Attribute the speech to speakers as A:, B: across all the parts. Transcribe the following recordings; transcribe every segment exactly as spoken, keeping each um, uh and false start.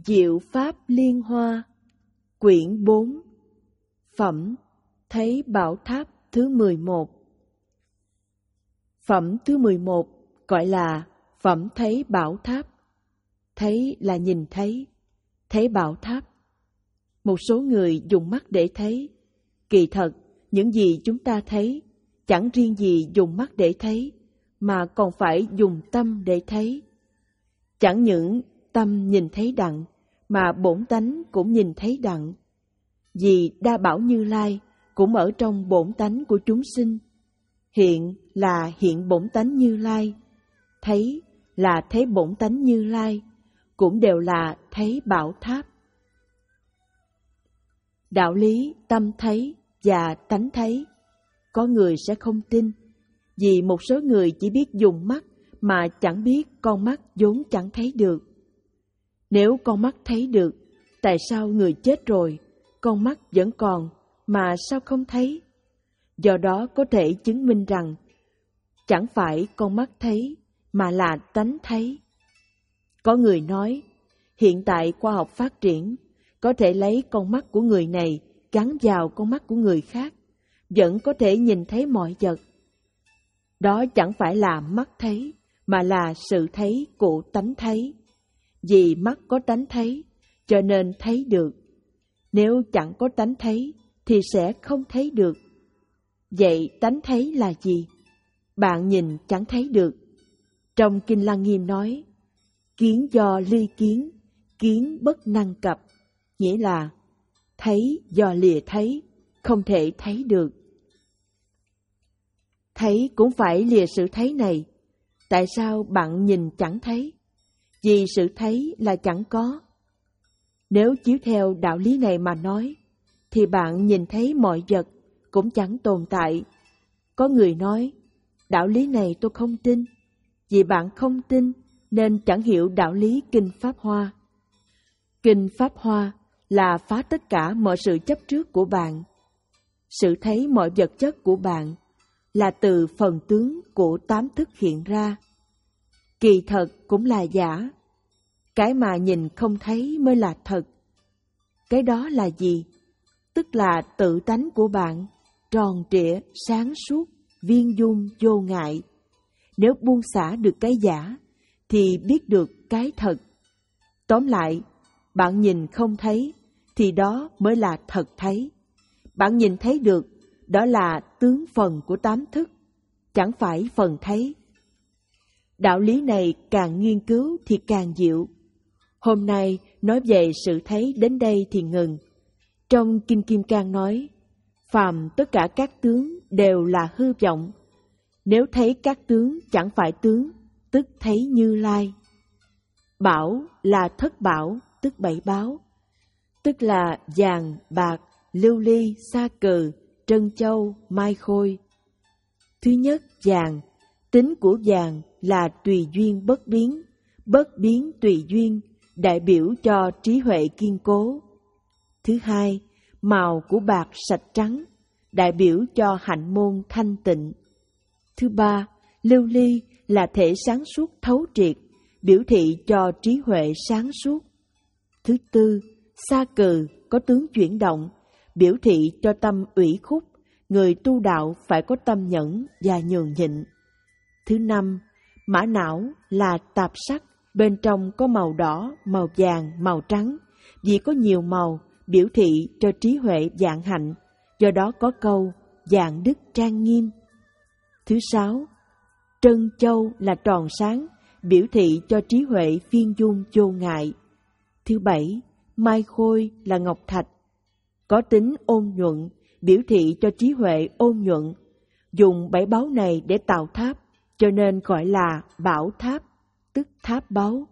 A: Diệu Pháp Liên Hoa, quyển bốn, phẩm Thấy Bảo Tháp thứ mười một. Phẩm thứ mười một gọi là phẩm Thấy Bảo Tháp. Thấy là nhìn thấy, thấy bảo tháp. Một số người dùng mắt để thấy. Kỳ thật, những gì chúng ta thấy chẳng riêng gì dùng mắt để thấy, mà còn phải dùng tâm để thấy. Chẳng những tâm nhìn thấy đặng, mà bổn tánh cũng nhìn thấy đặng. Vì Đa Bảo Như Lai cũng ở trong bổn tánh của chúng sinh. Hiện là hiện bổn tánh Như Lai, thấy là thấy bổn tánh Như Lai, cũng đều là thấy bảo tháp. Đạo lý tâm thấy và tánh thấy, có người sẽ không tin, vì một số người chỉ biết dùng mắt mà chẳng biết con mắt vốn chẳng thấy được. Nếu con mắt thấy được, tại sao người chết rồi, con mắt vẫn còn, mà sao không thấy? Do đó có thể chứng minh rằng, chẳng phải con mắt thấy, mà là tánh thấy. Có người nói, hiện tại khoa học phát triển, có thể lấy con mắt của người này gắn vào con mắt của người khác, vẫn có thể nhìn thấy mọi vật. Đó chẳng phải là mắt thấy, mà là sự thấy của tánh thấy. Vì mắt có tánh thấy, cho nên thấy được. Nếu chẳng có tánh thấy, thì sẽ không thấy được. Vậy tánh thấy là gì? Bạn nhìn chẳng thấy được. Trong Kinh Lăng Nghiêm nói, kiến do ly kiến, kiến bất năng cập, nghĩa là thấy do lìa thấy, không thể thấy được. Thấy cũng phải lìa sự thấy này. Tại sao bạn nhìn chẳng thấy? Vì sự thấy là chẳng có. Nếu chiếu theo đạo lý này mà nói, thì bạn nhìn thấy mọi vật cũng chẳng tồn tại. Có người nói, đạo lý này tôi không tin. Vì bạn không tin nên chẳng hiểu đạo lý Kinh Pháp Hoa. Kinh Pháp Hoa là phá tất cả mọi sự chấp trước của bạn. Sự thấy mọi vật chất của bạn là từ phần tướng của tám thức hiện ra. Kỳ thật cũng là giả. Cái mà nhìn không thấy mới là thật. Cái đó là gì? Tức là tự tánh của bạn, tròn trịa, sáng suốt, viên dung, vô ngại. Nếu buông xả được cái giả, thì biết được cái thật. Tóm lại, bạn nhìn không thấy, thì đó mới là thật thấy. Bạn nhìn thấy được, đó là tướng phần của tám thức, chẳng phải phần thấy. Đạo lý này càng nghiên cứu thì càng diệu. Hôm nay nói về sự thấy đến đây thì ngừng. Trong Kinh Kim Cang nói, phàm tất cả các tướng đều là hư vọng. Nếu thấy các tướng chẳng phải tướng, tức thấy Như Lai. Bảo là thất bảo, tức bảy báo, tức là vàng, bạc, lưu ly, sa cừ, trân châu, mai khôi. Thứ nhất, vàng. Tính của vàng là tùy duyên bất biến, bất biến tùy duyên, đại biểu cho trí huệ kiên cố. Thứ hai, màu của bạc sạch trắng, đại biểu cho hạnh môn thanh tịnh. Thứ ba, lưu ly là thể sáng suốt thấu triệt, biểu thị cho trí huệ sáng suốt. Thứ tư, sa cừ có tướng chuyển động, biểu thị cho tâm ủy khúc, người tu đạo phải có tâm nhẫn và nhường nhịn. Thứ năm, mã não là tạp sắc, bên trong có màu đỏ, màu vàng, màu trắng, vì có nhiều màu, biểu thị cho trí huệ vạn hạnh, do đó có câu vạn đức trang nghiêm. Thứ sáu, trân châu là tròn sáng, biểu thị cho trí huệ phiên dung vô ngại. Thứ bảy, mai khôi là ngọc thạch, có tính ôn nhuận, biểu thị cho trí huệ ôn nhuận. Dùng bảy báu này để tạo tháp, cho nên gọi là bảo tháp, tức tháp báu.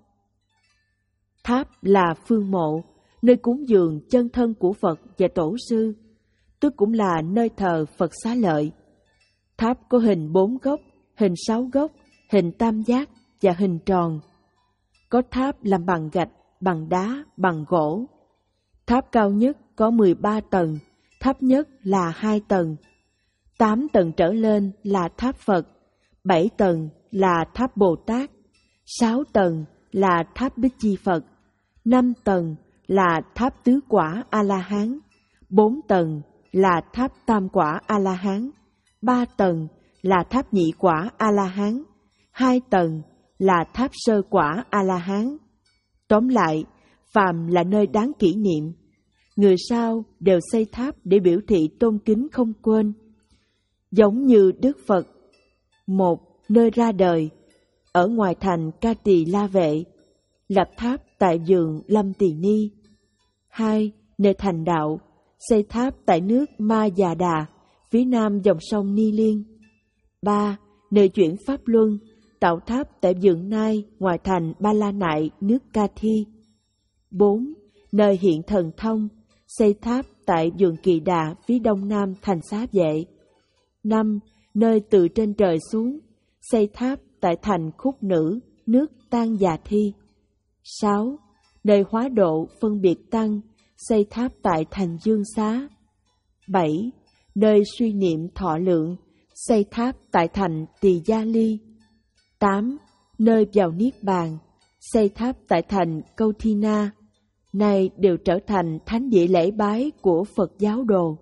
A: Tháp là phương mộ, nơi cúng dường chân thân của Phật và Tổ sư, tức cũng là nơi thờ Phật Xá Lợi. Tháp có hình bốn góc, hình sáu góc, hình tam giác và hình tròn. Có tháp làm bằng gạch, bằng đá, bằng gỗ. Tháp cao nhất có mười ba tầng, thấp nhất là hai tầng. Tám tầng trở lên là tháp Phật, bảy tầng là tháp Bồ Tát, sáu tầng là tháp Bích Chi Phật, năm tầng là tháp tứ quả A-la-hán, bốn tầng là tháp tam quả A-la-hán, ba tầng là tháp nhị quả A-la-hán, hai tầng là tháp sơ quả A-la-hán. Tóm lại, phàm là nơi đáng kỷ niệm, người sau đều xây tháp để biểu thị tôn kính không quên. Giống như Đức Phật, một nơi ra đời, ở ngoài thành Ca Tỳ La Vệ, lập tháp tại vườn Lâm Tỳ Ni. Hai, nơi thành đạo, xây tháp tại nước Ma Già Đà, phía nam dòng sông Ni Liên. Ba, nơi chuyển Pháp Luân, tạo tháp tại vườn Nai, ngoài thành Ba La Nại, nước Ca Thi. Bốn, nơi hiện thần thông, xây tháp tại vườn Kỳ Đà, phía đông nam thành Xá Vệ. Năm, nơi từ trên trời xuống, xây tháp tại thành Khúc Nữ, nước Tan Già Thi. Sáu, nơi hóa độ phân biệt tăng, xây tháp tại thành Dương Xá. Bảy, nơi suy niệm thọ lượng, xây tháp tại thành Tỳ Gia Ly. Tám, nơi vào Niết Bàn, xây tháp tại thành Câu Thi Na. Này đều trở thành thánh địa lễ bái của Phật giáo đồ.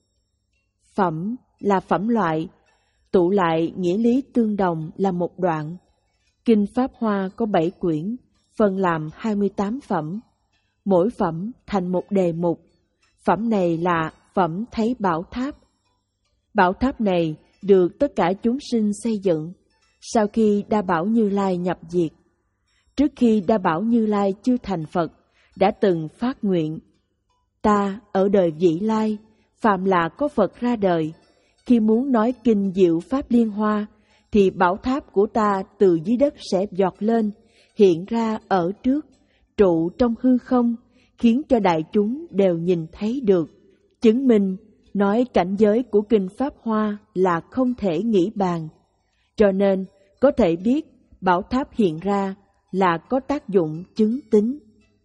A: Phẩm là phẩm loại, tụ lại nghĩa lý tương đồng là một đoạn. Kinh Pháp Hoa có bảy quyển, phân làm hai mươi tám phẩm. Mỗi phẩm thành một đề mục. Phẩm này là phẩm thấy bảo tháp. Bảo tháp này được tất cả chúng sinh xây dựng sau khi Đa Bảo Như Lai nhập diệt. Trước khi Đa Bảo Như Lai chưa thành Phật, đã từng phát nguyện: ta ở đời vị lai, phàm là có Phật ra đời, khi muốn nói kinh diệu pháp liên hoa, thì bảo tháp của ta từ dưới đất sẽ giọt lên, hiện ra ở trước, trụ trong hư không, khiến cho đại chúng đều nhìn thấy được. Chứng minh nói cảnh giới của kinh Pháp Hoa là không thể nghĩ bàn. Cho nên có thể biết bảo tháp hiện ra là có tác dụng chứng tín.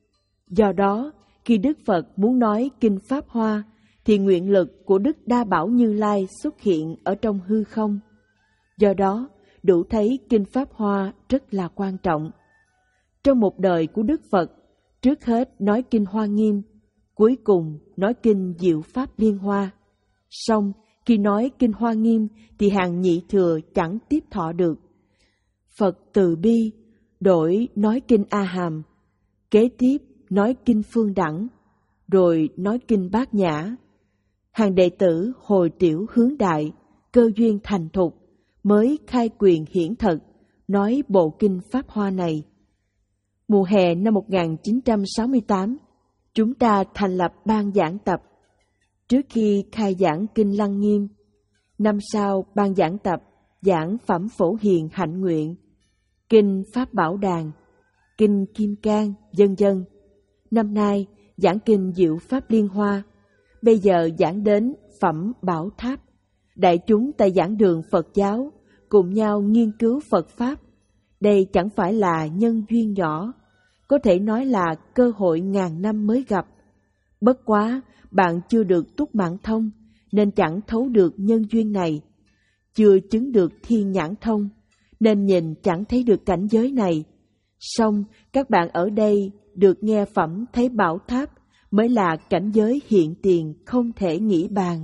A: Do đó, khi Đức Phật muốn nói kinh Pháp Hoa, thì nguyện lực của Đức Đa Bảo Như Lai xuất hiện ở trong hư không. Do đó, đủ thấy kinh Pháp Hoa rất là quan trọng. Trong một đời của Đức Phật, trước hết nói kinh Hoa Nghiêm, cuối cùng nói kinh Diệu Pháp Liên Hoa. Song khi nói kinh Hoa Nghiêm thì hàng nhị thừa chẳng tiếp thọ được. Phật từ bi đổi nói kinh A Hàm, kế tiếp nói kinh Phương Đẳng, rồi nói kinh Bát Nhã. Hàng đệ tử hồi tiểu hướng đại, cơ duyên thành thục, mới khai quyền hiển thực, nói bộ kinh Pháp Hoa này. Mùa hè năm một nghìn chín trăm sáu mươi tám, chúng ta thành lập ban giảng tập. Trước khi khai giảng kinh Lăng Nghiêm, năm sau ban giảng tập giảng Phẩm Phổ Hiền Hạnh Nguyện, kinh Pháp Bảo Đàn, kinh Kim Cang, vân vân. Năm nay giảng kinh Diệu Pháp Liên Hoa, bây giờ giảng đến Phẩm Bảo Tháp. Đại chúng tại giảng đường Phật giáo cùng nhau nghiên cứu Phật Pháp. Đây chẳng phải là nhân duyên nhỏ, có thể nói là cơ hội ngàn năm mới gặp. Bất quá, bạn chưa được túc mạng thông, nên chẳng thấu được nhân duyên này. Chưa chứng được thiên nhãn thông, nên nhìn chẳng thấy được cảnh giới này. Song, các bạn ở đây được nghe phẩm thấy bảo tháp mới là cảnh giới hiện tiền không thể nghĩ bàn.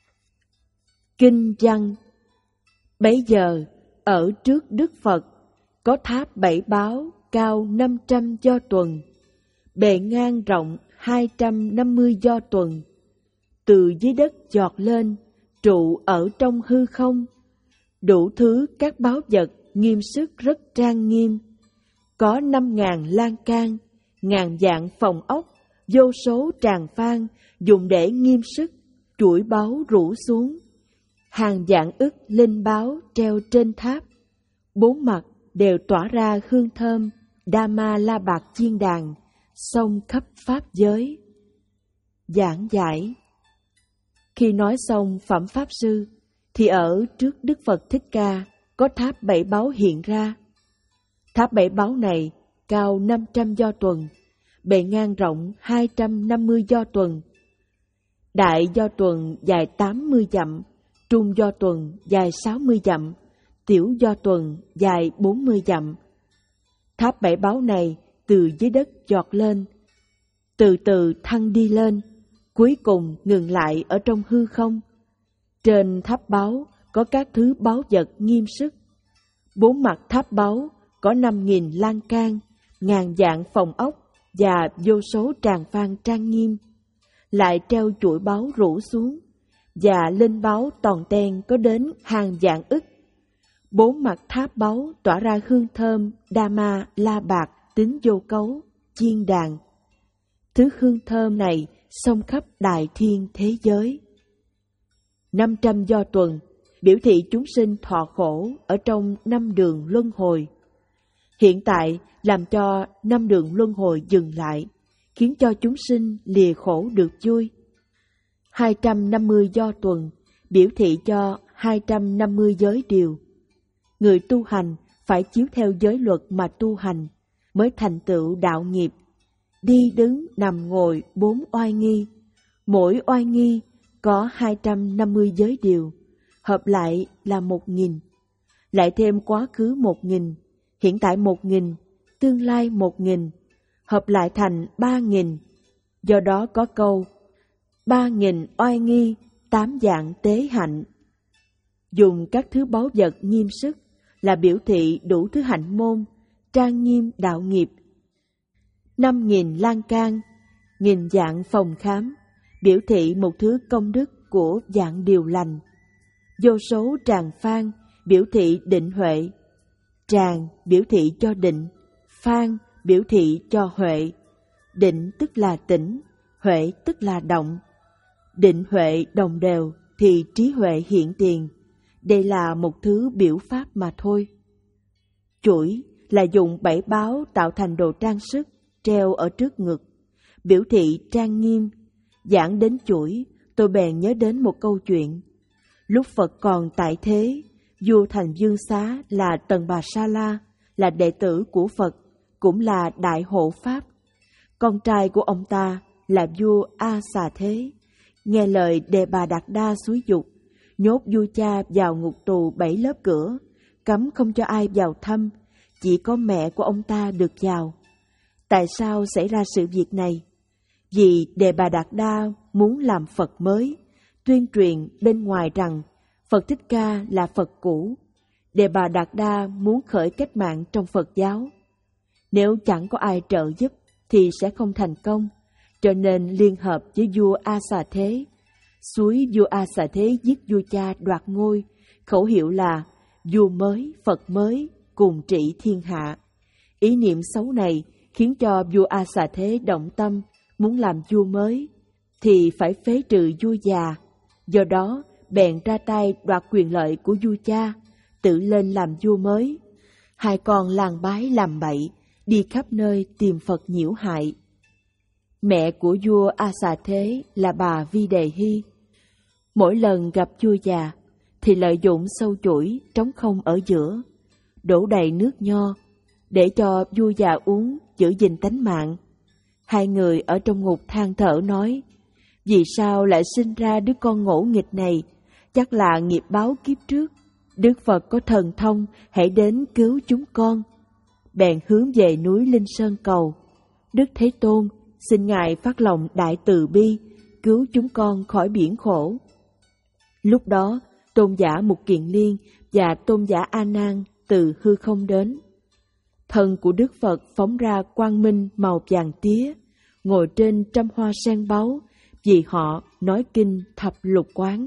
A: Kinh văn: bấy giờ, ở trước Đức Phật, có tháp bảy báo cao năm trăm do tuần, bề ngang rộng hai trăm năm mươi do tuần, từ dưới đất giọt lên, trụ ở trong hư không. Đủ thứ các báu vật nghiêm sức rất trang nghiêm. Có năm ngàn lan can, ngàn dạng phòng ốc, vô số tràng phan dùng để nghiêm sức, chuỗi báu rủ xuống. Hàng vạn ức linh báu treo trên tháp, bốn mặt đều tỏa ra hương thơm, đa ma la bạc chiên đàn, xông khắp pháp giới. Giảng giải: khi nói xong phẩm Pháp Sư, thì ở trước Đức Phật Thích Ca có tháp bảy báu hiện ra. Tháp bảy báu này cao năm trăm do tuần, bề ngang rộng hai trăm năm mươi do tuần. Đại do tuần dài tám mươi dặm, trung do tuần dài sáu mươi dặm, tiểu do tuần dài bốn mươi dặm. Tháp bảy báu này từ dưới đất giọt lên, từ từ thăng đi lên, cuối cùng ngừng lại ở trong hư không. Trên tháp báu có các thứ báu vật nghiêm sức. Bốn mặt tháp báu có năm nghìn lan can, ngàn vạn phòng ốc và vô số tràng phan trang nghiêm. Lại treo chuỗi báu rủ xuống, và lên báu toàn ten có đến hàng vạn ức. Bốn mặt tháp báu tỏa ra hương thơm, đa ma, la bạc, tính vô cấu, chiên đàn. Thứ hương thơm này xông khắp đại thiên thế giới. Năm trăm do tuần biểu thị chúng sinh thọ khổ ở trong năm đường luân hồi. Hiện tại làm cho năm đường luân hồi dừng lại, khiến cho chúng sinh lìa khổ được vui. Hai trăm năm mươi do tuần biểu thị cho hai trăm năm mươi giới điều. Người tu hành phải chiếu theo giới luật mà tu hành mới thành tựu đạo nghiệp. Đi đứng nằm ngồi bốn oai nghi, mỗi oai nghi có hai trăm năm mươi giới điều, hợp lại là một nghìn. Lại thêm quá khứ một nghìn, hiện tại một nghìn, tương lai một nghìn, hợp lại thành ba nghìn. Do đó có câu ba nghìn oai nghi, tám dạng tế hạnh. Dùng các thứ báu vật nghiêm sức là biểu thị đủ thứ hạnh môn, trang nghiêm đạo nghiệp. Năm nghìn lan can, nghìn dạng phòng khám, biểu thị một thứ công đức của dạng điều lành. Vô số tràng phan, biểu thị định huệ. Tràng biểu thị cho định, phan biểu thị cho huệ. Định tức là tĩnh, huệ tức là động. Định huệ đồng đều thì trí huệ hiện tiền. Đây là một thứ biểu pháp mà thôi. Chuỗi là dùng bảy báo tạo thành đồ trang sức treo ở trước ngực, biểu thị trang nghiêm. Giảng đến chuỗi, tôi bèn nhớ đến một câu chuyện. Lúc Phật còn tại thế, vua Thành Dương Xá là Tần Bà Sa La, là đệ tử của Phật, cũng là đại hộ pháp. Con trai của ông ta là vua A Xà Thế, nghe lời Đề Bà Đạt Đa xúi giục, nhốt vua cha vào ngục tù bảy lớp cửa, cấm không cho ai vào thăm, chỉ có mẹ của ông ta được vào. Tại sao xảy ra sự việc này? Vì Đề Bà Đạt Đa muốn làm Phật mới, tuyên truyền bên ngoài rằng Phật Thích Ca là Phật cũ. Đề Bà Đạt Đa muốn khởi cách mạng trong Phật giáo. Nếu chẳng có ai trợ giúp thì sẽ không thành công, cho nên liên hợp với vua A Xà Thế, xúi vua A Xà Thế giết vua cha đoạt ngôi, khẩu hiệu là vua mới, Phật mới, cùng trị thiên hạ. Ý niệm xấu này khiến cho vua A Xà Thế động tâm, muốn làm vua mới, thì phải phế trừ vua già. Do đó, bèn ra tay đoạt quyền lợi của vua cha, tự lên làm vua mới. Hai con làng bái làm bậy, đi khắp nơi tìm Phật nhiễu hại. Mẹ của vua A Xà Thế là bà Vi Đề Hy. Mỗi lần gặp vua già, thì lợi dụng sâu chuỗi trống không ở giữa, đổ đầy nước nho, để cho vua già uống giữ gìn tánh mạng. Hai người ở trong ngục than thở nói, vì sao lại sinh ra đứa con ngỗ nghịch này, chắc là nghiệp báo kiếp trước. Đức Phật có thần thông, hãy đến cứu chúng con. Bèn hướng về núi Linh Sơn cầu, Đức Thế Tôn xin Ngài phát lòng đại từ bi, cứu chúng con khỏi biển khổ. Lúc đó, tôn giả Mục Kiền Liên và tôn giả A Nan từ hư không đến. Thân của Đức Phật phóng ra quang minh màu vàng tía, ngồi trên trăm hoa sen báu, vì họ nói kinh thập lục quán.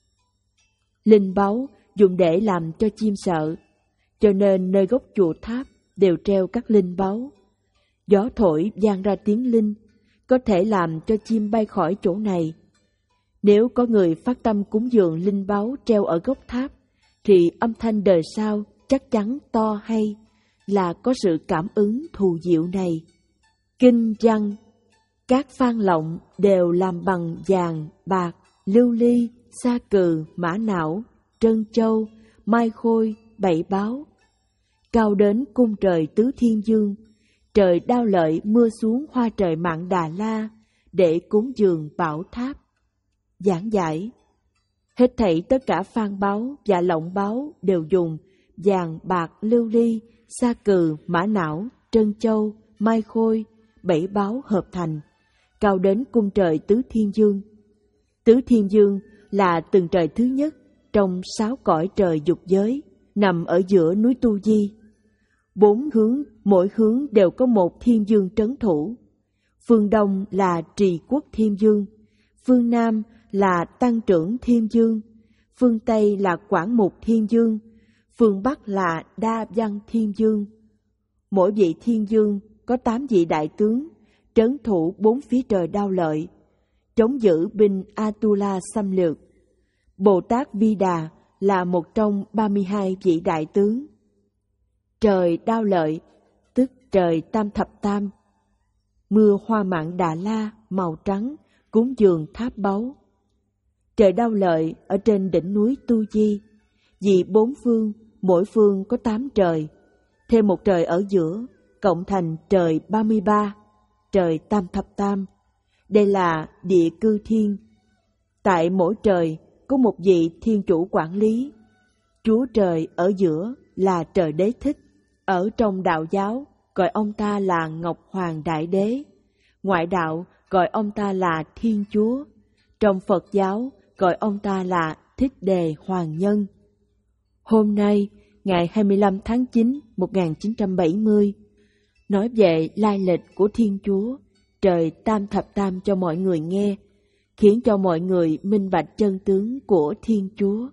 A: Linh báu dùng để làm cho chim sợ, cho nên nơi gốc chùa tháp đều treo các linh báu. Gió thổi vang ra tiếng linh, có thể làm cho chim bay khỏi chỗ này. Nếu có người phát tâm cúng dường linh báu treo ở gốc tháp, thì âm thanh đời sau chắc chắn to hay, là có sự cảm ứng thù diệu này. Kinh văn: các phan lọng đều làm bằng vàng, bạc, lưu ly, sa cừ, mã não, trân châu, mai khôi, bảy báo. Cao đến cung trời tứ thiên dương, trời đao lợi mưa xuống hoa trời Mạn Đà La, để cúng dường bảo tháp. Giảng giải: hết thảy tất cả phan báu và lọng báu đều dùng vàng, bạc, lưu ly, sa cừ, mã não, trân châu, mai khôi, bảy báo hợp thành, cao đến cung trời Tứ Thiên Dương. Tứ Thiên Dương là tầng trời thứ nhất trong sáu cõi trời dục giới, nằm ở giữa núi Tu Di. Bốn hướng, mỗi hướng đều có một thiên dương trấn thủ. Phương Đông là Trì Quốc Thiên Dương, phương Nam là Tăng Trưởng Thiên Dương, phương Tây là Quảng Mục Thiên Dương, phương Bắc là Đa Văn Thiên Dương. Mỗi vị thiên dương có tám vị đại tướng, trấn thủ bốn phía trời Đao Lợi, chống giữ binh Atula xâm lược. Bồ Tát Vi Đà là một trong ba mươi hai vị đại tướng. Trời Đao Lợi, tức trời Tam Thập Tam. Mưa hoa mạn Đà La màu trắng, cúng dường tháp báu. Trời Đao Lợi ở trên đỉnh núi Tu Di, vì bốn phương, mỗi phương có tám trời, thêm một trời ở giữa, cộng thành trời ba mươi ba, trời Tam Thập Tam. Đây là địa cư thiên. Tại mỗi trời có một vị thiên chủ quản lý. Chúa trời ở giữa là trời Đế Thích. Ở trong đạo giáo gọi ông ta là Ngọc Hoàng Đại Đế. Ngoại đạo gọi ông ta là Thiên Chúa. Trong Phật giáo gọi ông ta là Thích Đề Hoàng Nhân. Hôm nay, ngày hai mươi lăm tháng chín năm một nghìn chín trăm bảy mươi, nói về lai lịch của Thiên Chúa, trời Tam Thập Tam cho mọi người nghe, khiến cho mọi người minh bạch chân tướng của Thiên Chúa.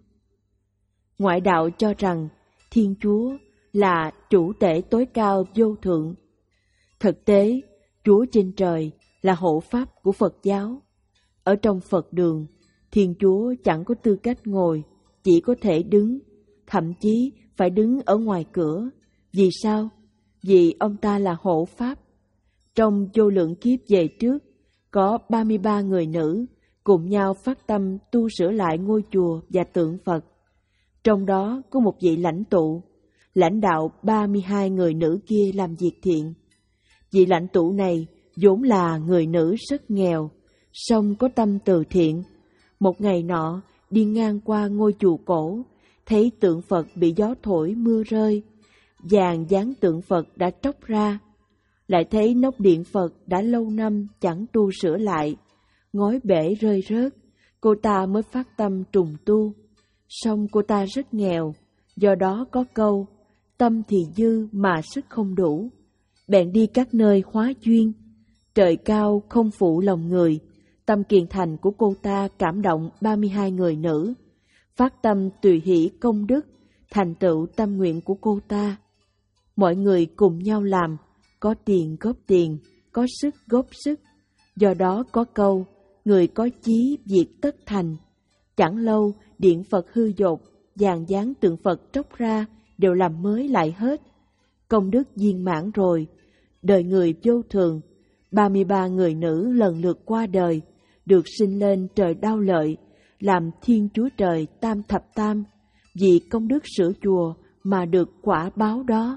A: Ngoại đạo cho rằng Thiên Chúa là chủ tể tối cao vô thượng. Thực tế, Chúa trên trời là hộ pháp của Phật giáo. Ở trong Phật đường, Thiên Chúa chẳng có tư cách ngồi, chỉ có thể đứng, thậm chí phải đứng ở ngoài cửa. Vì sao? Vì ông ta là hộ pháp. Trong vô lượng kiếp về trước, có ba mươi ba người nữ cùng nhau phát tâm tu sửa lại ngôi chùa và tượng Phật. Trong đó có một vị lãnh tụ, lãnh đạo ba mươi hai người nữ kia làm việc thiện. Vị lãnh tụ này vốn là người nữ rất nghèo, song có tâm từ thiện. Một ngày nọ, đi ngang qua ngôi chùa cổ, thấy tượng Phật bị gió thổi mưa rơi, vàng dán tượng Phật đã tróc ra. Lại thấy nóc điện Phật đã lâu năm chẳng tu sửa lại, ngói bể rơi rớt, cô ta mới phát tâm trùng tu. Song cô ta rất nghèo, do đó có câu, tâm thì dư mà sức không đủ. Bèn đi các nơi hóa duyên. Trời cao không phụ lòng người, tâm kiền thành của cô ta cảm động ba mươi hai người nữ, phát tâm tùy hỷ công đức, thành tựu tâm nguyện của cô ta. Mọi người cùng nhau làm, có tiền góp tiền, có sức góp sức. Do đó có câu, người có chí việc tất thành. Chẳng lâu, điện Phật hư dột, vàng dán tượng Phật tróc ra, đều làm mới lại hết. Công đức viên mãn rồi, đời người vô thường, ba mươi ba người nữ lần lượt qua đời, được sinh lên trời Đao Lợi, làm Thiên Chúa Trời Tam Thập Tam, vì công đức sửa chùa mà được quả báo đó.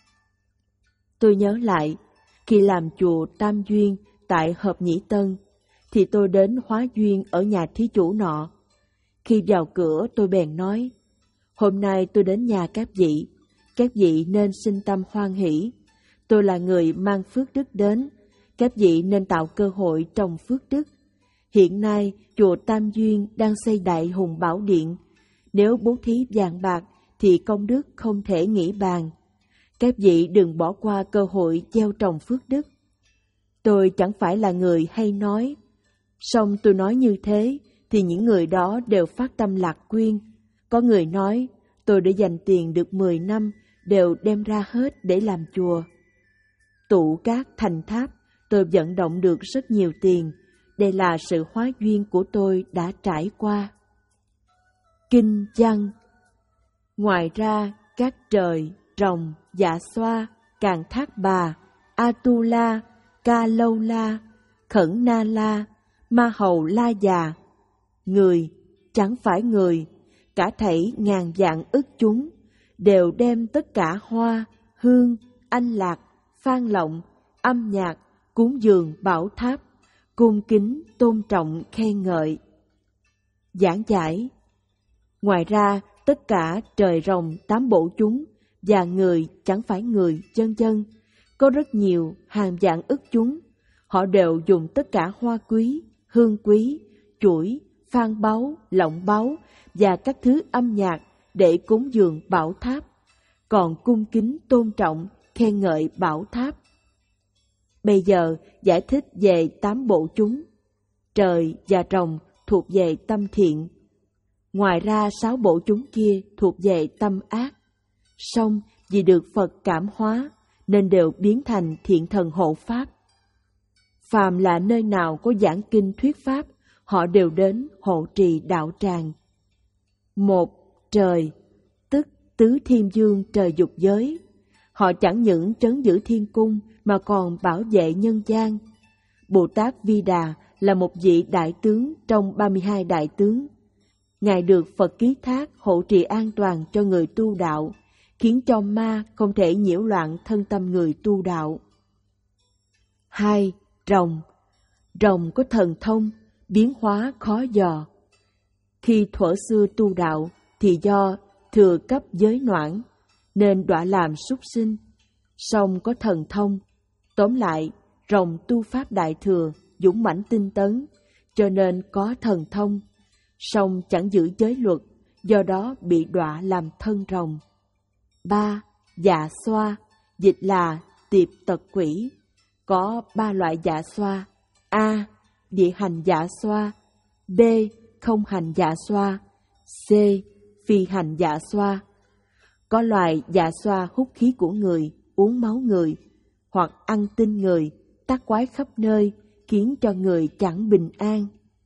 A: Tôi nhớ lại, khi làm chùa Tam Duyên tại Hợp Nhĩ Tân, thì tôi đến hóa duyên ở nhà thí chủ nọ. Khi vào cửa tôi bèn nói, hôm nay tôi đến nhà các vị, các vị nên sinh tâm hoan hỷ. Tôi là người mang phước đức đến, các vị nên tạo cơ hội trồng phước đức. Hiện nay, chùa Tam Duyên đang xây Đại Hùng Bảo Điện. Nếu bố thí vàng bạc thì công đức không thể nghĩ bàn. Các vị đừng bỏ qua cơ hội gieo trồng phước đức. Tôi chẳng phải là người hay nói. Song tôi nói như thế thì những người đó đều phát tâm lạc quyên. Có người nói, tôi đã dành tiền được mười năm, đều đem ra hết để làm chùa. Tụ cát thành tháp, tôi vận động được rất nhiều tiền. Đây là sự hóa duyên của tôi đã trải qua. Kinh văn. Ngoài ra, các trời, rồng, dạ xoa, Càn Thác Bà, Atula, Ca Lâu La, Khẩn Na La, Ma Hầu La Già, người, chẳng phải người, cả thảy ngàn vạn ức chúng, đều đem tất cả hoa, hương, anh lạc, phan lộng, âm nhạc, cúng dường bảo tháp, cung kính tôn trọng khen ngợi. Giảng giải. Ngoài ra, tất cả trời rồng tám bộ chúng và người chẳng phải người chân chân, có rất nhiều hàng vạn ức chúng, Họ đều dùng tất cả hoa quý, hương quý, chuỗi, phan báu, lọng báu và các thứ âm nhạc để cúng dường bảo tháp, còn cung kính tôn trọng, khen ngợi bảo tháp. Bây giờ giải thích về tám bộ chúng. Trời và rồng thuộc về tâm thiện. Ngoài ra sáu bộ chúng kia thuộc về tâm ác. Song vì được Phật cảm hóa nên đều biến thành thiện thần hộ pháp. Phàm là nơi nào có giảng kinh thuyết pháp, họ đều đến hộ trì đạo tràng. Một, trời, tức tứ thiên dương trời dục giới. Họ chẳng những trấn giữ thiên cung mà còn bảo vệ nhân gian. Bồ Tát Vi Đà là một vị đại tướng trong ba mươi hai đại tướng. Ngài được Phật ký thác hộ trì an toàn cho người tu đạo, khiến cho ma không thể nhiễu loạn thân tâm người tu đạo. Hai, rồng. Rồng có thần thông, biến hóa khó dò. Khi thuở xưa tu đạo thì do thừa cấp giới noãn nên đọa làm súc sinh, song có thần thông. Tóm lại, rồng tu pháp đại thừa, dũng mãnh tinh tấn, cho nên có thần thông, song chẳng giữ giới luật, do đó bị đọa làm thân rồng. Ba, dạ xoa, dịch là tiệp tật quỷ. Có ba loại dạ xoa: A. Địa hành dạ xoa, B. Không hành dạ xoa, C. Phi hành dạ xoa. Có loài dạ xoa hút khí của người, uống máu người, hoặc ăn tinh người, tác quái khắp nơi, khiến cho người chẳng bình an.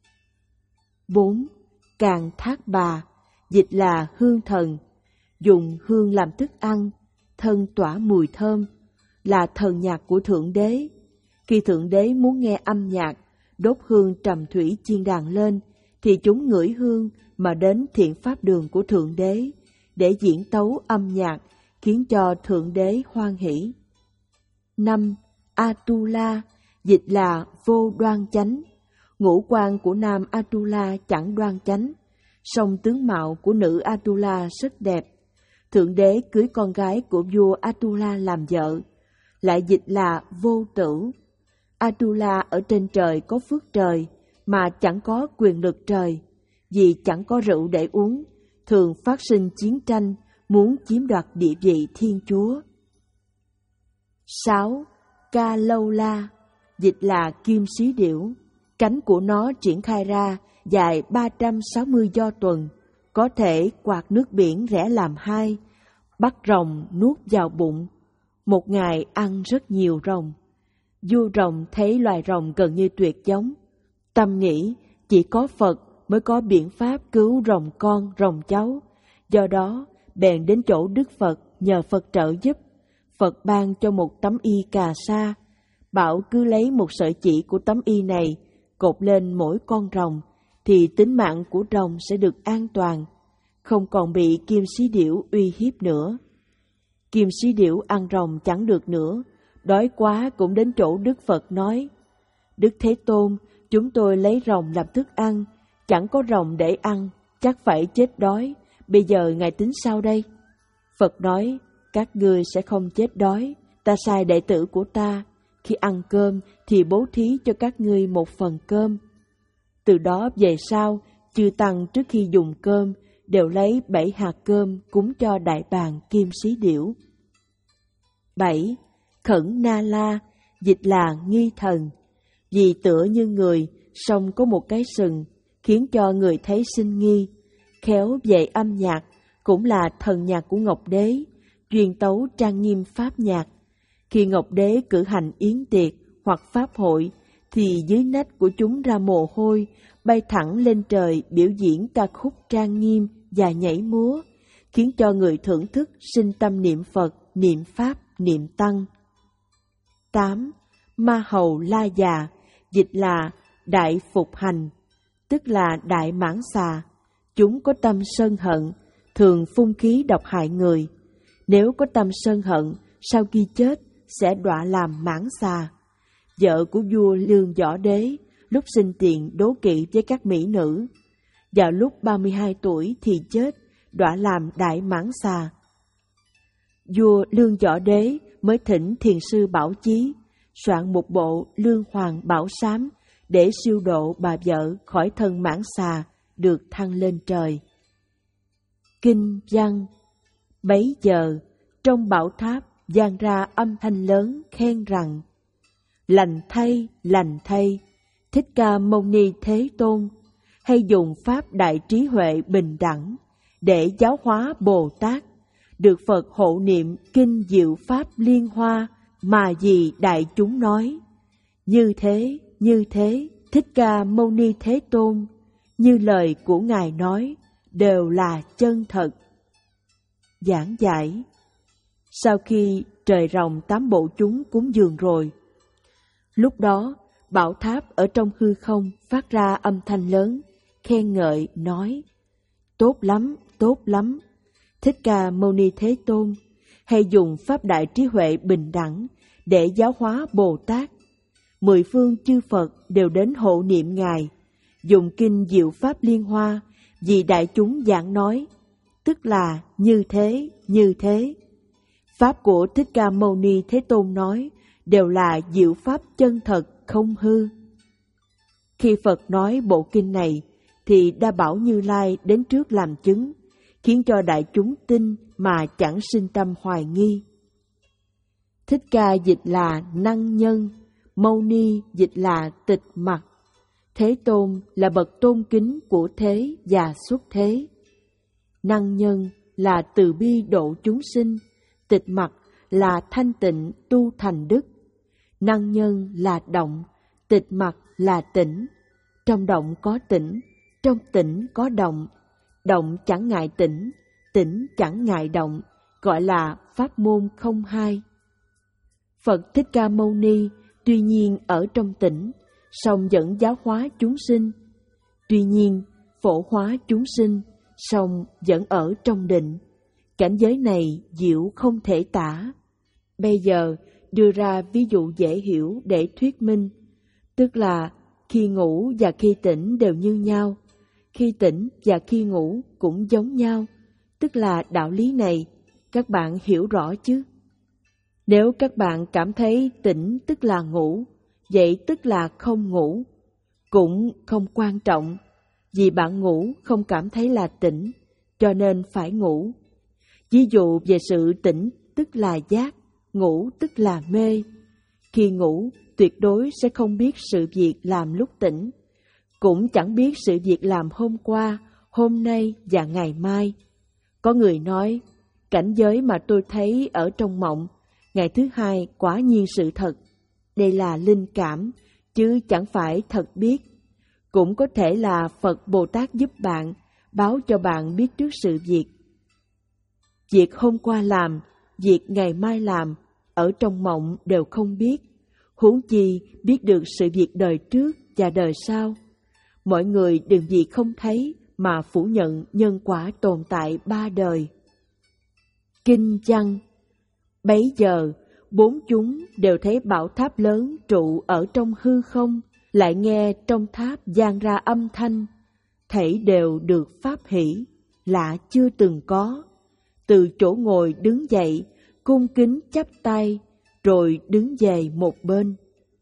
A: Bốn. Càn thác bà, dịch là hương thần, dùng hương làm thức ăn, thân tỏa mùi thơm, là thần nhạc của Thượng Đế. Khi Thượng Đế muốn nghe âm nhạc, đốt hương trầm thủy chiên đàn lên, thì chúng ngửi hương mà đến thiện pháp đường của Thượng Đế, để diễn tấu âm nhạc, khiến cho Thượng Đế hoan hỷ. Năm. Atula, dịch là vô đoan chánh. Ngũ quan của nam Atula chẳng đoan chánh, song tướng mạo của nữ Atula rất đẹp. Thượng Đế cưới con gái của vua Atula làm vợ, lại dịch là vô tử. Atula ở trên trời có phước trời, mà chẳng có quyền lực trời, vì chẳng có rượu để uống, thường phát sinh chiến tranh, muốn chiếm đoạt địa vị thiên chúa. Sáu. Ca lâu la, dịch là kim sĩ điểu. Cánh của nó triển khai ra, dài ba trăm sáu mươi do tuần, có thể quạt nước biển rẽ làm hai, bắt rồng nuốt vào bụng. Một ngày ăn rất nhiều rồng. Vua rồng thấy loài rồng gần như tuyệt giống, tâm nghĩ chỉ có Phật mới có biện pháp cứu rồng con rồng cháu, do đó bèn đến chỗ Đức Phật nhờ Phật trợ giúp. Phật ban cho một tấm y cà sa, bảo cứ lấy một sợi chỉ của tấm y này cột lên mỗi con rồng, thì tính mạng của rồng sẽ được an toàn, không còn bị kim sĩ điểu uy hiếp nữa. Kim sĩ điểu ăn rồng chẳng được nữa, đói quá cũng đến chỗ Đức Phật nói: Đức Thế Tôn, chúng tôi lấy rồng làm thức ăn, chẳng có rồng để ăn, chắc phải chết đói, bây giờ ngài tính sao đây? Phật nói: các ngươi sẽ không chết đói, ta sai đệ tử của ta, khi ăn cơm thì bố thí cho các ngươi một phần cơm. Từ đó về sau, chư tăng trước khi dùng cơm đều lấy bảy hạt cơm cúng cho đại bàng kim sĩ điểu. Bảy. Khẩn na la, dịch là nghi thần. Vì tựa như người, song có một cái sừng, khiến cho người thấy sinh nghi. Khéo về âm nhạc, cũng là thần nhạc của Ngọc Đế, chuyên tấu trang nghiêm pháp nhạc. Khi Ngọc Đế cử hành yến tiệc hoặc pháp hội, thì dưới nách của chúng ra mồ hôi, bay thẳng lên trời biểu diễn ca khúc trang nghiêm và nhảy múa, khiến cho người thưởng thức sinh tâm niệm Phật, niệm Pháp, niệm Tăng. Tám. Ma hầu la già, dịch là đại phục hành, tức là đại mãng xà. Chúng có tâm sân hận, thường phun khí độc hại người. Nếu có tâm sân hận, sau khi chết sẽ đọa làm mãng xà. Vợ của vua Lương Võ Đế lúc sinh tiền đố kỵ với các mỹ nữ. Vào lúc ba mươi hai tuổi thì chết, đọa làm đại mãng xà. Vua Lương Võ Đế mới thỉnh thiền sư Bảo Chí, soạn một bộ lương hoàng bảo sám để siêu độ bà vợ khỏi thân mãn xà được thăng lên trời. Kinh văn. Bấy giờ, trong bảo tháp vang ra âm thanh lớn khen rằng: Lành thay, lành thay, Thích Ca Mâu Ni Thế Tôn, hay dùng pháp đại trí huệ bình đẳng để giáo hóa Bồ Tát, được Phật hộ niệm kinh diệu pháp liên hoa mà vì đại chúng nói. Như thế, như thế, Thích Ca Mâu Ni Thế Tôn, như lời của Ngài nói, đều là chân thật. Giảng giải. Sau khi trời rồng tám bộ chúng cúng dường rồi, lúc đó bảo tháp ở trong hư không phát ra âm thanh lớn, khen ngợi nói: Tốt lắm, tốt lắm, Thích Ca Mâu Ni Thế Tôn, hay dùng pháp đại trí huệ bình đẳng để giáo hóa Bồ Tát. Mười phương chư Phật đều đến hộ niệm Ngài, dùng kinh diệu pháp liên hoa vì đại chúng giảng nói, tức là như thế, như thế. Pháp của Thích Ca Mâu Ni Thế Tôn nói đều là diệu pháp chân thật, không hư. Khi Phật nói bộ kinh này, thì Đa Bảo Như Lai đến trước làm chứng, khiến cho đại chúng tin mà chẳng sinh tâm hoài nghi. Thích Ca dịch là năng nhân, Mâu Ni dịch là tịch mặc. Thế Tôn là bậc tôn kính của thế và xuất thế. Năng nhân là từ bi độ chúng sinh, tịch mặc là thanh tịnh tu thành đức. Năng nhân là động, tịch mặc là tĩnh. Trong động có tĩnh, trong tĩnh có động. Động chẳng ngại tĩnh, tĩnh chẳng ngại động, gọi là pháp môn không hai. Phật Thích Ca Mâu Ni tuy nhiên ở trong tĩnh, song vẫn giáo hóa chúng sinh. Tuy nhiên phổ hóa chúng sinh, song vẫn ở trong định. Cảnh giới này diệu không thể tả. Bây giờ đưa ra ví dụ dễ hiểu để thuyết minh, tức là khi ngủ và khi tỉnh đều như nhau, khi tỉnh và khi ngủ cũng giống nhau, tức là đạo lý này các bạn hiểu rõ chứ? Nếu các bạn cảm thấy tỉnh tức là ngủ, vậy tức là không ngủ, cũng không quan trọng, vì bạn ngủ không cảm thấy là tỉnh, cho nên phải ngủ. Ví dụ về sự tỉnh tức là giác, ngủ tức là mê. Khi ngủ tuyệt đối sẽ không biết sự việc làm lúc tỉnh, cũng chẳng biết sự việc làm hôm qua, hôm nay và ngày mai. Có người nói, cảnh giới mà tôi thấy ở trong mộng, ngày thứ hai quả nhiên sự thật. Đây là linh cảm, chứ chẳng phải thật biết. Cũng có thể là Phật Bồ Tát giúp bạn, báo cho bạn biết trước sự việc. Việc hôm qua làm, việc ngày mai làm, ở trong mộng đều không biết. Huống chi biết được sự việc đời trước và đời sau. Mọi người đừng vì không thấy mà phủ nhận nhân quả tồn tại ba đời. Kinh văn. Bấy giờ, bốn chúng đều thấy bảo tháp lớn trụ ở trong hư không, lại nghe trong tháp vang ra âm thanh, thảy đều được pháp hỷ, lạ chưa từng có. Từ chỗ ngồi đứng dậy, cung kính chắp tay, rồi đứng về một bên.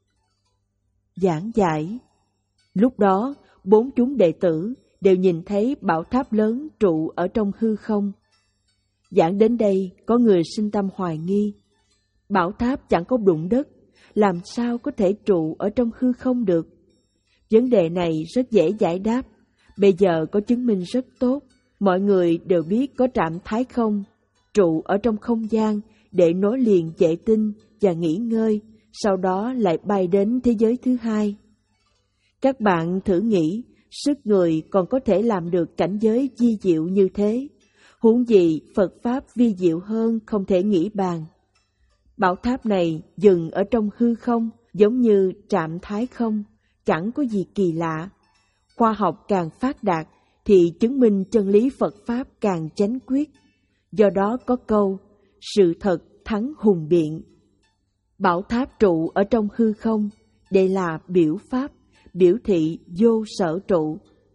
A: Giảng giải. Lúc đó, bốn chúng đệ tử đều nhìn thấy bảo tháp lớn trụ ở trong hư không. Giảng đến đây, có người sinh tâm hoài nghi. Bảo tháp chẳng có đụng đất, làm sao có thể trụ ở trong hư không được? Vấn đề này rất dễ giải đáp. Bây giờ có chứng minh rất tốt. Mọi người đều biết có trạm thái không, trụ ở trong không gian để nối liền vệ tinh và nghỉ ngơi, sau đó lại bay đến thế giới thứ hai. Các bạn thử nghĩ, sức người còn có thể làm được cảnh giới vi diệu như thế, huống gì Phật Pháp vi diệu hơn không thể nghĩ bàn. Bảo tháp này dừng ở trong hư không, giống như trạm thái không, chẳng có gì kỳ lạ. Khoa học càng phát đạt, thì chứng minh chân lý Phật Pháp càng chánh quyết. Do đó có câu, sự thật thắng hùng biện. Bảo tháp trụ ở trong hư không, đây là biểu pháp, biểu thị vô sở trụ.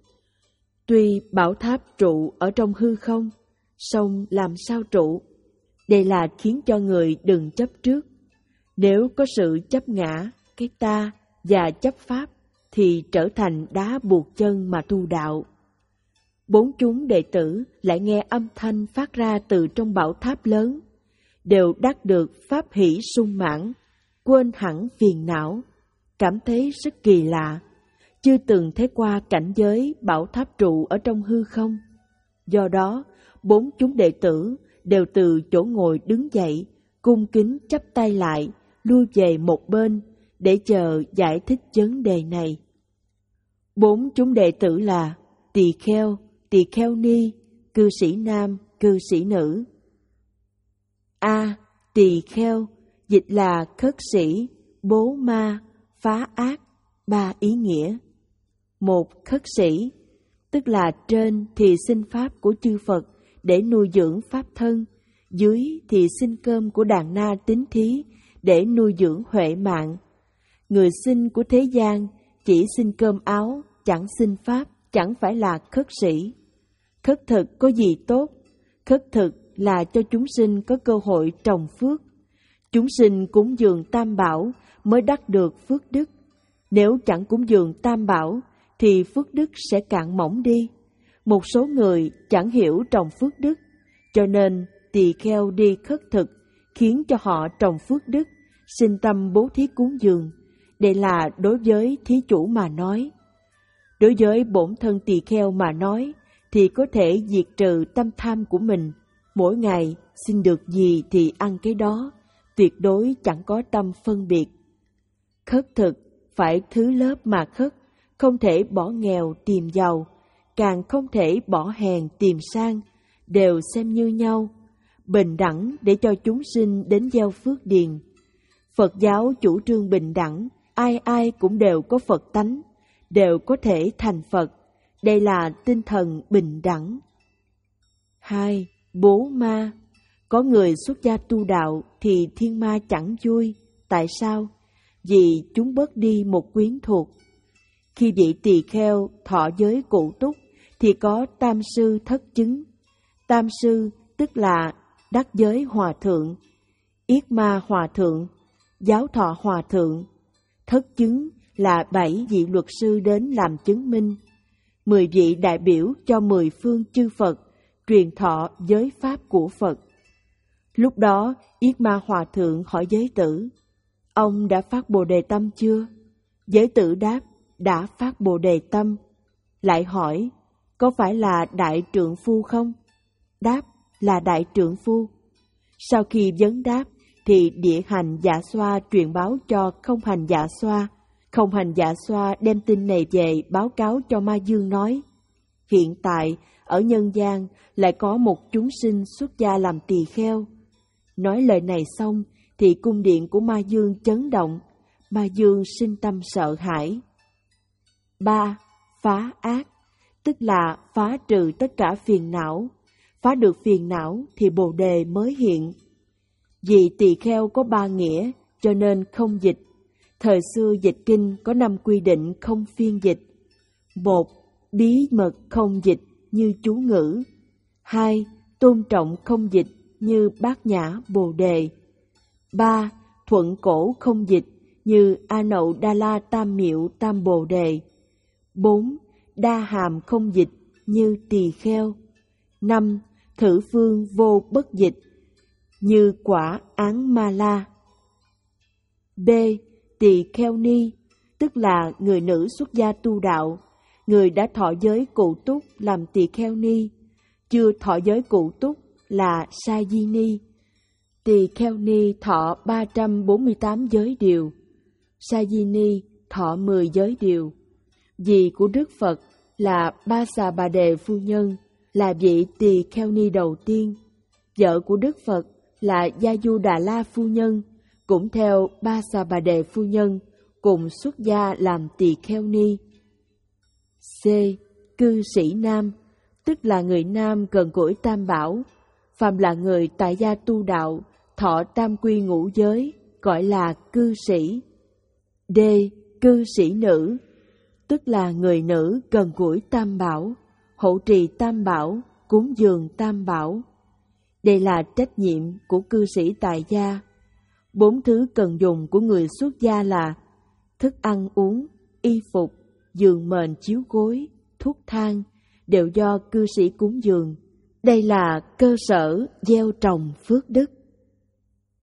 A: Tuy bảo tháp trụ ở trong hư không, song làm sao trụ? Đây là khiến cho người đừng chấp trước. Nếu có sự chấp ngã, cái ta và chấp pháp thì trở thành đá buộc chân mà tu đạo. Bốn chúng đệ tử lại nghe âm thanh phát ra từ trong bảo tháp lớn, đều đắc được pháp hỷ sung mãn, quên hẳn phiền não, cảm thấy rất kỳ lạ, chưa từng thấy qua cảnh giới bảo tháp trụ ở trong hư không. Do đó, bốn chúng đệ tử đều từ chỗ ngồi đứng dậy, cung kính chắp tay lại, lui về một bên để chờ giải thích vấn đề này. Bốn chúng đệ tử là tỳ kheo, tỳ kheo ni, cư sĩ nam, cư sĩ nữ. A. Tỳ kheo, dịch là khất sĩ, bố ma, phá ác, ba ý nghĩa. Một, khất sĩ, tức là trên thì xin pháp của chư Phật để nuôi dưỡng pháp thân, dưới thì xin cơm của đàn na tín thí để nuôi dưỡng huệ mạng. Người xin của thế gian chỉ xin cơm áo, chẳng xin pháp, chẳng phải là khất sĩ. Khất thực có gì tốt? Khất thực là cho chúng sinh có cơ hội trồng phước. Chúng sinh cúng dường tam bảo mới đắc được phước đức. Nếu chẳng cúng dường tam bảo thì phước đức sẽ cạn mỏng đi. Một số người chẳng hiểu trồng phước đức, cho nên tỳ kheo đi khất thực khiến cho họ trồng phước đức, sinh tâm bố thí cúng dường. Đây là đối với thí chủ mà nói. Đối với bổn thân tỳ kheo mà nói thì có thể diệt trừ tâm tham của mình. Mỗi ngày xin được gì thì ăn cái đó, tuyệt đối chẳng có tâm phân biệt. Khất thực phải thứ lớp mà khất, không thể bỏ nghèo tìm giàu, càng không thể bỏ hèn tìm sang, đều xem như nhau, bình đẳng để cho chúng sinh đến gieo phước điền. Phật giáo chủ trương bình đẳng, ai ai cũng đều có Phật tánh, đều có thể thành Phật. Đây là tinh thần bình đẳng. Hai, bố ma. Có người xuất gia tu đạo thì thiên ma chẳng vui. Tại sao? Vì chúng bớt đi một quyến thuộc. Khi vị tỳ kheo thọ giới cụ túc thì có tam sư thất chứng. Tam sư tức là đắc giới hòa thượng, yết ma hòa thượng, giáo thọ hòa thượng. Thất chứng là bảy vị luật sư đến làm chứng minh. Mười vị đại biểu cho mười phương chư Phật truyền thọ giới pháp của Phật. Lúc đó yết ma hòa thượng hỏi giới tử: ông đã phát bồ đề tâm chưa? Giới tử đáp: đã phát bồ đề tâm. Lại hỏi: có phải là đại trượng phu không? Đáp: là đại trượng phu. Sau khi vấn đáp thì địa hành dạ xoa truyền báo cho không hành dạ xoa. Không hành dạ xoa đem tin này về báo cáo cho Ma Dương nói: hiện tại ở nhân gian lại có một chúng sinh xuất gia làm tỳ kheo. Nói lời này xong thì cung điện của Ma Dương chấn động, Ma Dương sinh tâm sợ hãi. Ba, phá ác, tức là phá trừ tất cả phiền não. Phá được phiền não thì bồ đề mới hiện. Vì tỳ kheo có ba nghĩa cho nên không dịch. Thời xưa dịch kinh có năm quy định không phiên dịch. Một, bí mật không dịch như chú ngữ. Hai, tôn trọng không dịch như bát nhã bồ đề. Ba, thuận cổ không dịch như A Nậu Đa La Tam Miệu Tam Bồ Đề. Bốn, đa hàm không dịch như tỳ kheo. Năm, thử phương vô bất dịch như quả án ma la. B. Tỳ kheo ni, tức là người nữ xuất gia tu đạo, người đã thọ giới cụ túc làm tỳ kheo ni, chưa thọ giới cụ túc là sa di ni. Tỳ kheo ni thọ ba trăm bốn mươi tám giới điều, sa di ni thọ mười giới điều. Dì của Đức Phật là Ba Xà Bà Đề phu nhân, là vị tỳ kheo ni đầu tiên. Vợ của Đức Phật là Gia Du Đà La phu nhân, cũng theo Ba Xà Bà Đề phu nhân, cùng xuất gia làm tỳ kheo ni. C. Cư sĩ nam, tức là người nam gần gũi tam bảo. Phàm là người tại gia tu đạo, thọ tam quy ngũ giới, gọi là cư sĩ. D. Cư sĩ nữ, tức là người nữ gần gũi tam bảo, hộ trì tam bảo, cúng dường tam bảo. Đây là trách nhiệm của cư sĩ tại gia. Bốn thứ cần dùng của người xuất gia là thức ăn uống, y phục, giường mền chiếu gối, thuốc thang, đều do cư sĩ cúng dường. Đây là cơ sở gieo trồng phước đức.